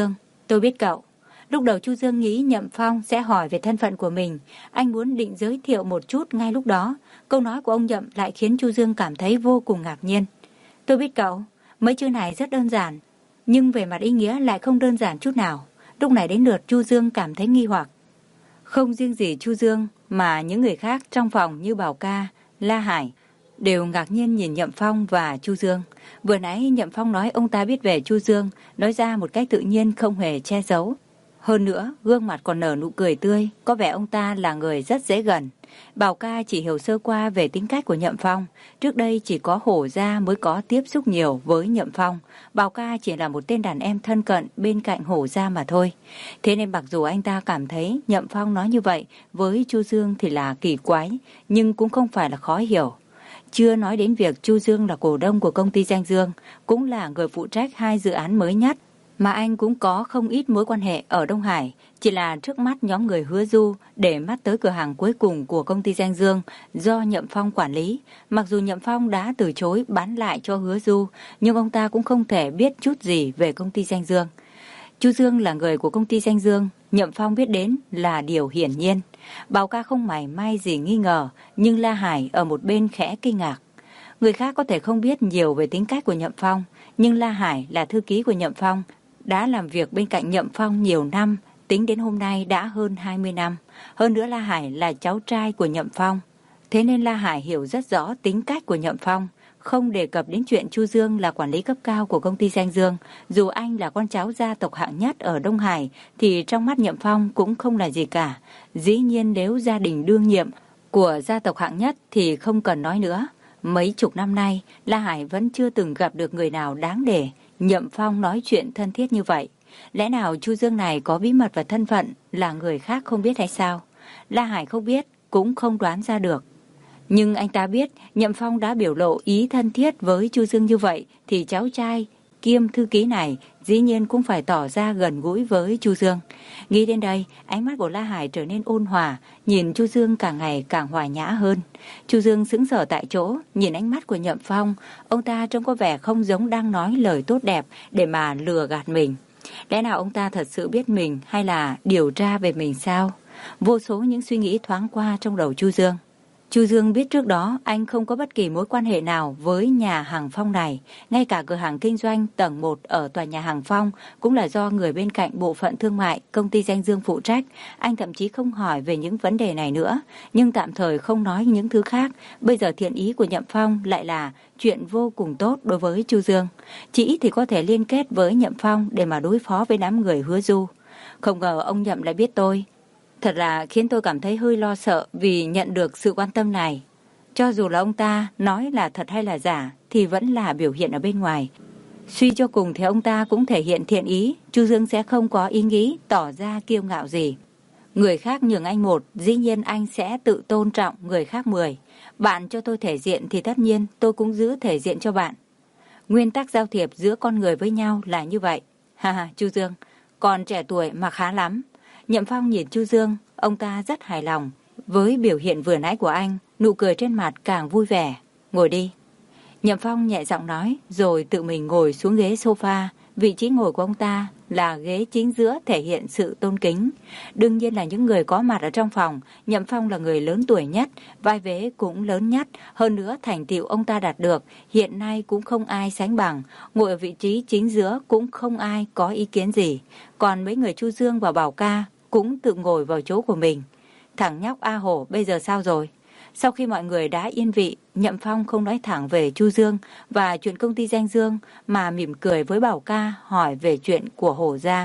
Tôi biết cậu. Lúc đầu Chu Dương nghĩ Nhậm Phong sẽ hỏi về thân phận của mình. Anh muốn định giới thiệu một chút ngay lúc đó. Câu nói của ông Nhậm lại khiến Chu Dương cảm thấy vô cùng ngạc nhiên. Tôi biết cậu, mấy chữ này rất đơn giản, nhưng về mặt ý nghĩa lại không đơn giản chút nào. Lúc này đến lượt Chu Dương cảm thấy nghi hoặc. Không riêng gì Chu Dương, mà những người khác trong phòng như Bảo Ca, La Hải đều ngạc nhiên nhìn Nhậm Phong và Chu Dương. Vừa nãy Nhậm Phong nói ông ta biết về Chu Dương, nói ra một cách tự nhiên không hề che giấu. Hơn nữa, gương mặt còn nở nụ cười tươi, có vẻ ông ta là người rất dễ gần. Bảo Ca chỉ hiểu sơ qua về tính cách của Nhậm Phong. Trước đây chỉ có Hổ Gia mới có tiếp xúc nhiều với Nhậm Phong. Bảo Ca chỉ là một tên đàn em thân cận bên cạnh Hổ Gia mà thôi. Thế nên mặc dù anh ta cảm thấy Nhậm Phong nói như vậy với Chu Dương thì là kỳ quái, nhưng cũng không phải là khó hiểu. Chưa nói đến việc Chu Dương là cổ đông của công ty Danh Dương, cũng là người phụ trách hai dự án mới nhất, mà anh cũng có không ít mối quan hệ ở Đông Hải. Chỉ là trước mắt nhóm người Hứa Du để mắt tới cửa hàng cuối cùng của công ty Danh Dương do Nhậm Phong quản lý. Mặc dù Nhậm Phong đã từ chối bán lại cho Hứa Du, nhưng ông ta cũng không thể biết chút gì về công ty Danh Dương. Chu Dương là người của công ty Danh Dương, Nhậm Phong biết đến là điều hiển nhiên. Bảo Ca không mảy may gì nghi ngờ, nhưng La Hải ở một bên khẽ kinh ngạc. Người khác có thể không biết nhiều về tính cách của Nhậm Phong, nhưng La Hải là thư ký của Nhậm Phong, đã làm việc bên cạnh Nhậm Phong nhiều năm, tính đến hôm nay đã hơn hai mươi năm. Hơn nữa La Hải là cháu trai của Nhậm Phong. Thế nên La Hải hiểu rất rõ tính cách của Nhậm Phong. Không đề cập đến chuyện Chu Dương là quản lý cấp cao của công ty Danh Dương, dù anh là con cháu gia tộc hạng nhất ở Đông Hải thì trong mắt Nhậm Phong cũng không là gì cả. Dĩ nhiên nếu gia đình đương nhiệm của gia tộc hạng nhất thì không cần nói nữa. Mấy chục năm nay, La Hải vẫn chưa từng gặp được người nào đáng để Nhậm Phong nói chuyện thân thiết như vậy. Lẽ nào Chu Dương này có bí mật và thân phận là người khác không biết hay sao? La Hải không biết, cũng không đoán ra được. Nhưng anh ta biết Nhậm Phong đã biểu lộ ý thân thiết với Chu Dương như vậy thì cháu trai kiêm thư ký này dĩ nhiên cũng phải tỏ ra gần gũi với Chu Dương. Nghĩ đến đây, ánh mắt của La Hải trở nên ôn hòa, nhìn Chu Dương càng ngày càng hòa nhã hơn. Chu Dương sững sờ tại chỗ, nhìn ánh mắt của Nhậm Phong, ông ta trông có vẻ không giống đang nói lời tốt đẹp để mà lừa gạt mình. Lẽ nào ông ta thật sự biết mình hay là điều tra về mình sao? Vô số những suy nghĩ thoáng qua trong đầu Chu Dương. Chu Dương biết trước đó anh không có bất kỳ mối quan hệ nào với nhà hàng Phong này. Ngay cả cửa hàng kinh doanh tầng một ở tòa nhà hàng Phong cũng là do người bên cạnh bộ phận thương mại công ty Danh Dương phụ trách. Anh thậm chí không hỏi về những vấn đề này nữa, nhưng tạm thời không nói những thứ khác. Bây giờ thiện ý của Nhậm Phong lại là chuyện vô cùng tốt đối với Chu Dương. Chỉ ít thì có thể liên kết với Nhậm Phong để mà đối phó với đám người Hứa Du. Không ngờ ông Nhậm lại biết tôi. Thật là khiến tôi cảm thấy hơi lo sợ vì nhận được sự quan tâm này. Cho dù là ông ta nói là thật hay là giả thì vẫn là biểu hiện ở bên ngoài. Suy cho cùng thì ông ta cũng thể hiện thiện ý, Chu Dương sẽ không có ý nghĩ tỏ ra kiêu ngạo gì. Người khác nhường anh một, dĩ nhiên anh sẽ tự tôn trọng người khác mười. Bạn cho tôi thể diện thì tất nhiên tôi cũng giữ thể diện cho bạn. Nguyên tắc giao thiệp giữa con người với nhau là như vậy. Ha ha, Chu Dương, còn trẻ tuổi mà khá lắm. Nhậm Phong nhìn Chu Dương, ông ta rất hài lòng với biểu hiện vừa nãy của anh, nụ cười trên mặt càng vui vẻ. Ngồi đi. Nhậm Phong nhẹ giọng nói, rồi tự mình ngồi xuống ghế sofa. Vị trí ngồi của ông ta là ghế chính giữa, thể hiện sự tôn kính. Đương nhiên là những người có mặt ở trong phòng, Nhậm Phong là người lớn tuổi nhất, vai vế cũng lớn nhất. Hơn nữa thành tựu ông ta đạt được, hiện nay cũng không ai sánh bằng. Ngồi ở vị trí chính giữa cũng không ai có ý kiến gì. Còn mấy người Chu Dương và Bảo Ca cũng tự ngồi vào chỗ của mình. Thằng nhóc A Hổ bây giờ sao rồi? Sau khi mọi người đã yên vị, Nhậm Phong không nói thẳng về Chu Dương và chuyện công ty Danh Dương mà mỉm cười với Bảo Ca hỏi về chuyện của Hổ Gia.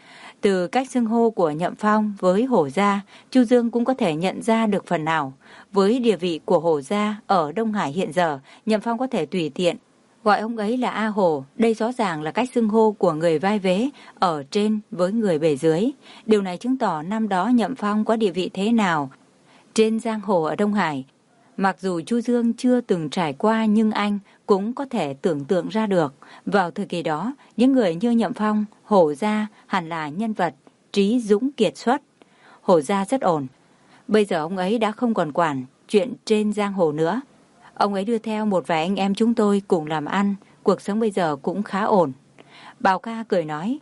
Từ cách xưng hô của Nhậm Phong với Hổ Gia, Chu Dương cũng có thể nhận ra được phần nào. Với địa vị của Hổ Gia ở Đông Hải hiện giờ, Nhậm Phong có thể tùy tiện gọi ông ấy là A Hổ. Đây rõ ràng là cách xưng hô của người vai vế ở trên với người bề dưới. Điều này chứng tỏ năm đó Nhậm Phong có địa vị thế nào trên giang hồ ở Đông Hải. Mặc dù Chu Dương chưa từng trải qua nhưng anh cũng có thể tưởng tượng ra được. Vào thời kỳ đó, những người như Nhậm Phong, Hổ Gia hẳn là nhân vật trí dũng kiệt xuất. Hổ Gia rất ổn. Bây giờ ông ấy đã không còn quản chuyện trên giang hồ nữa. Ông ấy đưa theo một vài anh em chúng tôi cùng làm ăn, cuộc sống bây giờ cũng khá ổn. Bảo Ca cười nói,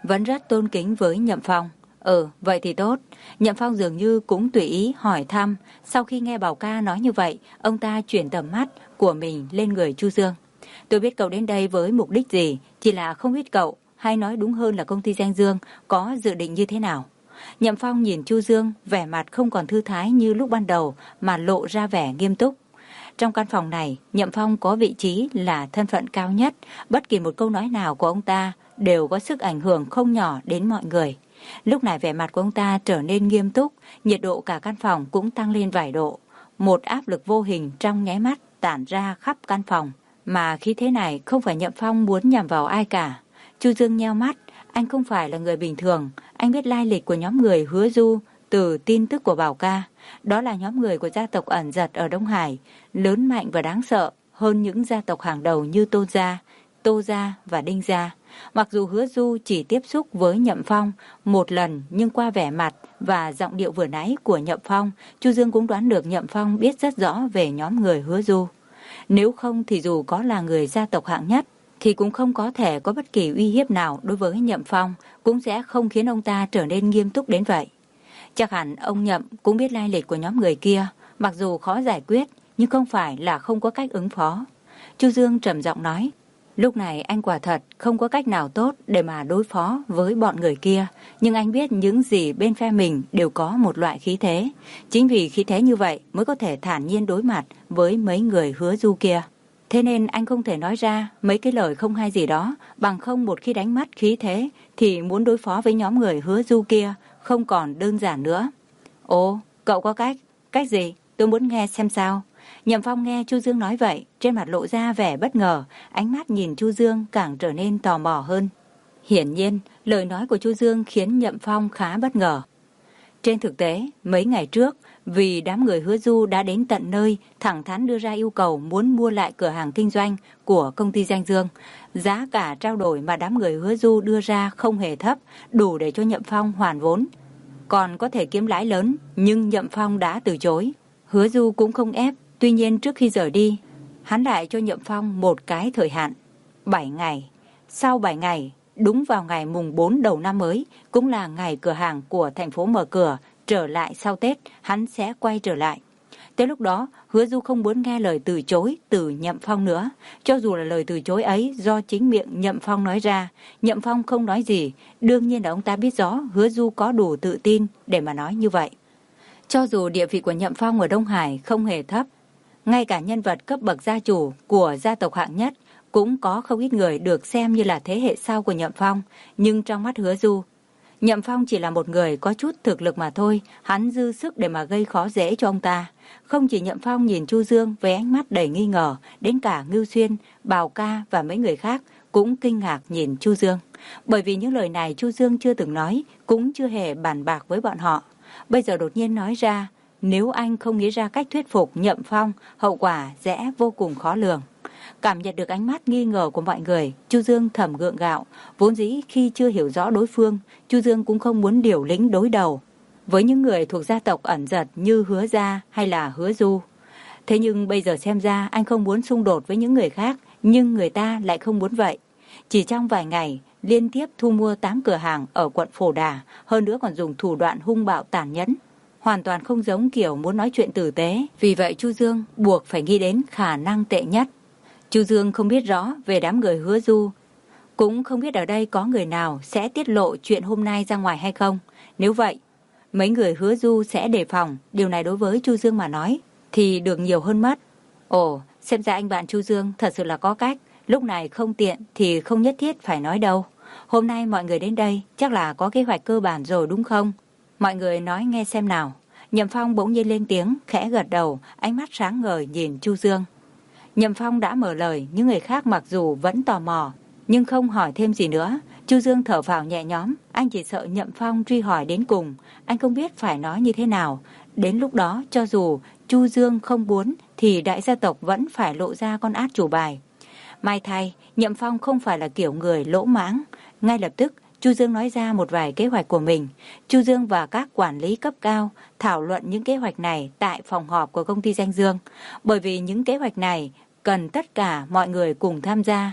vẫn rất tôn kính với Nhậm Phong. Ừ, vậy thì tốt. Nhậm Phong dường như cũng tùy ý hỏi thăm. Sau khi nghe Bảo Ca nói như vậy, ông ta chuyển tầm mắt của mình lên người Chu Dương. Tôi biết cậu đến đây với mục đích gì, chỉ là không biết cậu, hay nói đúng hơn là công ty Danh Dương, có dự định như thế nào. Nhậm Phong nhìn Chu Dương, vẻ mặt không còn thư thái như lúc ban đầu, mà lộ ra vẻ nghiêm túc. Trong căn phòng này, Nhậm Phong có vị trí là thân phận cao nhất, bất kỳ một câu nói nào của ông ta đều có sức ảnh hưởng không nhỏ đến mọi người. Lúc này vẻ mặt của ông ta trở nên nghiêm túc, nhiệt độ cả căn phòng cũng tăng lên vài độ. Một áp lực vô hình trong nháy mắt tản ra khắp căn phòng, mà khí thế này không phải Nhậm Phong muốn nhằm vào ai cả. Chu Dương nheo mắt, anh không phải là người bình thường, anh biết lai lịch của nhóm người Hứa Du từ tin tức của Bảo Ca. Đó là nhóm người của gia tộc ẩn giật ở Đông Hải, lớn mạnh và đáng sợ hơn những gia tộc hàng đầu như Tôn Gia, Tô Gia và Đinh Gia. Mặc dù Hứa Du chỉ tiếp xúc với Nhậm Phong một lần, nhưng qua vẻ mặt và giọng điệu vừa nãy của Nhậm Phong, Chu Dương cũng đoán được Nhậm Phong biết rất rõ về nhóm người Hứa Du. Nếu không thì dù có là người gia tộc hạng nhất thì cũng không có thể có bất kỳ uy hiếp nào đối với Nhậm Phong, cũng sẽ không khiến ông ta trở nên nghiêm túc đến vậy. Chắc hẳn ông Nhậm cũng biết lai lịch của nhóm người kia, mặc dù khó giải quyết nhưng không phải là không có cách ứng phó. Chu Dương trầm giọng nói, lúc này anh quả thật không có cách nào tốt để mà đối phó với bọn người kia, nhưng anh biết những gì bên phe mình đều có một loại khí thế. Chính vì khí thế như vậy mới có thể thản nhiên đối mặt với mấy người Hứa Du kia. Thế nên anh không thể nói ra mấy cái lời không hay gì đó, bằng không một khi đánh mất khí thế thì muốn đối phó với nhóm người Hứa Du kia không còn đơn giản nữa. Ồ, cậu có cách? Cách gì? Tôi muốn nghe xem sao. Nhậm Phong nghe Chu Dương nói vậy, trên mặt lộ ra vẻ bất ngờ, ánh mắt nhìn Chu Dương càng trở nên tò mò hơn. Hiển nhiên, lời nói của Chu Dương khiến Nhậm Phong khá bất ngờ. Trên thực tế, mấy ngày trước, vì đám người Hứa Du đã đến tận nơi, thẳng thắn đưa ra yêu cầu muốn mua lại cửa hàng kinh doanh của công ty Danh Dương. Giá cả trao đổi mà đám người Hứa Du đưa ra không hề thấp, đủ để cho Nhậm Phong hoàn vốn. Còn có thể kiếm lãi lớn, nhưng Nhậm Phong đã từ chối. Hứa Du cũng không ép, tuy nhiên trước khi rời đi, hắn lại cho Nhậm Phong một cái thời hạn, bảy ngày. Sau bảy ngày, đúng vào ngày mùng bốn đầu năm mới, cũng là ngày cửa hàng của thành phố mở cửa, trở lại sau Tết, hắn sẽ quay trở lại. Tới lúc đó, Hứa Du không muốn nghe lời từ chối từ Nhậm Phong nữa. Cho dù là lời từ chối ấy do chính miệng Nhậm Phong nói ra, Nhậm Phong không nói gì. Đương nhiên là ông ta biết rõ Hứa Du có đủ tự tin để mà nói như vậy. Cho dù địa vị của Nhậm Phong ở Đông Hải không hề thấp, ngay cả nhân vật cấp bậc gia chủ của gia tộc hạng nhất cũng có không ít người được xem như là thế hệ sau của Nhậm Phong. Nhưng trong mắt Hứa Du, Nhậm Phong chỉ là một người có chút thực lực mà thôi, hắn dư sức để mà gây khó dễ cho ông ta. Không chỉ Nhậm Phong nhìn Chu Dương với ánh mắt đầy nghi ngờ, đến cả Ngưu Xuyên, Bào Ca và mấy người khác cũng kinh ngạc nhìn Chu Dương. Bởi vì những lời này Chu Dương chưa từng nói, cũng chưa hề bàn bạc với bọn họ. Bây giờ đột nhiên nói ra, nếu anh không nghĩ ra cách thuyết phục Nhậm Phong, hậu quả sẽ vô cùng khó lường. Cảm nhận được ánh mắt nghi ngờ của mọi người, Chu Dương thầm gượng gạo. Vốn dĩ khi chưa hiểu rõ đối phương, Chu Dương cũng không muốn điều lính đối đầu với những người thuộc gia tộc ẩn giật như Hứa Gia hay là Hứa Du. Thế nhưng bây giờ xem ra anh không muốn xung đột với những người khác, nhưng người ta lại không muốn vậy. Chỉ trong vài ngày, liên tiếp thu mua tám cửa hàng ở quận Phổ Đà, hơn nữa còn dùng thủ đoạn hung bạo tàn nhẫn, hoàn toàn không giống kiểu muốn nói chuyện tử tế. Vì vậy Chu Dương buộc phải nghĩ đến khả năng tệ nhất. Chu Dương không biết rõ về đám người Hứa Du, cũng không biết ở đây có người nào sẽ tiết lộ chuyện hôm nay ra ngoài hay không. Nếu vậy, mấy người Hứa Du sẽ đề phòng, điều này đối với Chu Dương mà nói thì được nhiều hơn mất. Ồ, xem ra anh bạn Chu Dương thật sự là có cách, lúc này không tiện thì không nhất thiết phải nói đâu. Hôm nay mọi người đến đây chắc là có kế hoạch cơ bản rồi đúng không? Mọi người nói nghe xem nào. Nhậm Phong bỗng nhiên lên tiếng, khẽ gật đầu, ánh mắt sáng ngời nhìn Chu Dương. Nhậm Phong đã mở lời, những người khác mặc dù vẫn tò mò, nhưng không hỏi thêm gì nữa. Chu Dương thở phào nhẹ nhõm, anh chỉ sợ Nhậm Phong truy hỏi đến cùng, anh không biết phải nói như thế nào. Đến lúc đó, cho dù Chu Dương không muốn, thì đại gia tộc vẫn phải lộ ra con át chủ bài. May thay, Nhậm Phong không phải là kiểu người lỗ mãng. Ngay lập tức, Chu Dương nói ra một vài kế hoạch của mình. Chu Dương và các quản lý cấp cao thảo luận những kế hoạch này tại phòng họp của công ty Danh Dương. Bởi vì những kế hoạch này cần tất cả mọi người cùng tham gia.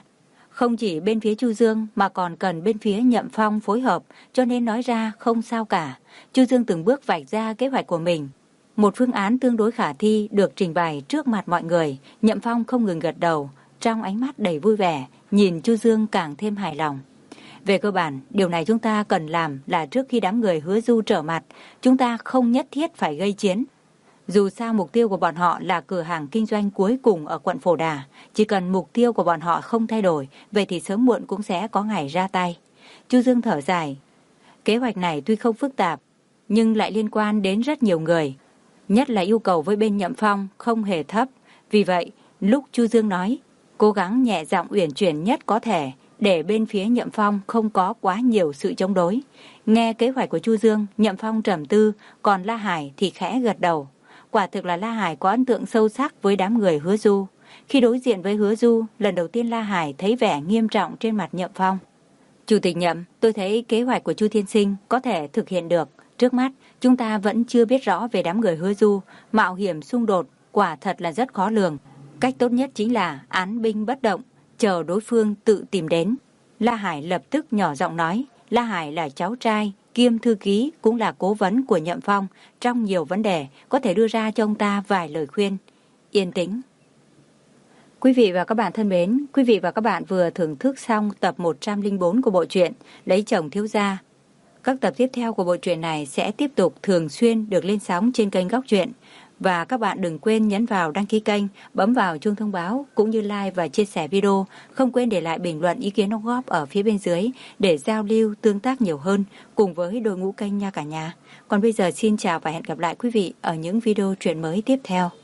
Không chỉ bên phía Chu Dương mà còn cần bên phía Nhậm Phong phối hợp, cho nên nói ra không sao cả. Chu Dương từng bước vạch ra kế hoạch của mình. Một phương án tương đối khả thi được trình bày trước mặt mọi người. Nhậm Phong không ngừng gật đầu, trong ánh mắt đầy vui vẻ, nhìn Chu Dương càng thêm hài lòng. Về cơ bản, điều này chúng ta cần làm là trước khi đám người Hứa Du trở mặt, chúng ta không nhất thiết phải gây chiến. Dù sao mục tiêu của bọn họ là cửa hàng kinh doanh cuối cùng ở quận Phổ Đà, chỉ cần mục tiêu của bọn họ không thay đổi, vậy thì sớm muộn cũng sẽ có ngày ra tay. Chu Dương thở dài. Kế hoạch này tuy không phức tạp, nhưng lại liên quan đến rất nhiều người. Nhất là yêu cầu với bên Nhậm Phong không hề thấp. Vì vậy, lúc Chu Dương nói, cố gắng nhẹ giọng uyển chuyển nhất có thể, để bên phía Nhậm Phong không có quá nhiều sự chống đối. Nghe kế hoạch của Chu Dương, Nhậm Phong trầm tư, còn La Hải thì khẽ gật đầu. Quả thực là La Hải có ấn tượng sâu sắc với đám người Hứa Du. Khi đối diện với Hứa Du, lần đầu tiên La Hải thấy vẻ nghiêm trọng trên mặt Nhậm Phong. Chủ tịch Nhậm, tôi thấy kế hoạch của Chu Thiên Sinh có thể thực hiện được. Trước mắt, chúng ta vẫn chưa biết rõ về đám người Hứa Du, mạo hiểm xung đột, quả thật là rất khó lường. Cách tốt nhất chính là án binh bất động, chờ đối phương tự tìm đến. La Hải lập tức nhỏ giọng nói. La Hải là cháu trai, kiêm thư ký, cũng là cố vấn của Nhậm Phong, trong nhiều vấn đề có thể đưa ra cho ông ta vài lời khuyên. Yên tĩnh. Quý vị và các bạn thân mến, quý vị và các bạn vừa thưởng thức xong tập một trăm lẻ bốn của bộ truyện Lấy chồng thiếu gia. Các tập tiếp theo của bộ truyện này sẽ tiếp tục thường xuyên được lên sóng trên kênh Góc Truyện. Và các bạn đừng quên nhấn vào đăng ký kênh, bấm vào chuông thông báo cũng như like và chia sẻ video. Không quên để lại bình luận ý kiến đóng góp ở phía bên dưới để giao lưu tương tác nhiều hơn cùng với đội ngũ kênh nha cả nhà. Còn bây giờ xin chào và hẹn gặp lại quý vị ở những video truyện mới tiếp theo.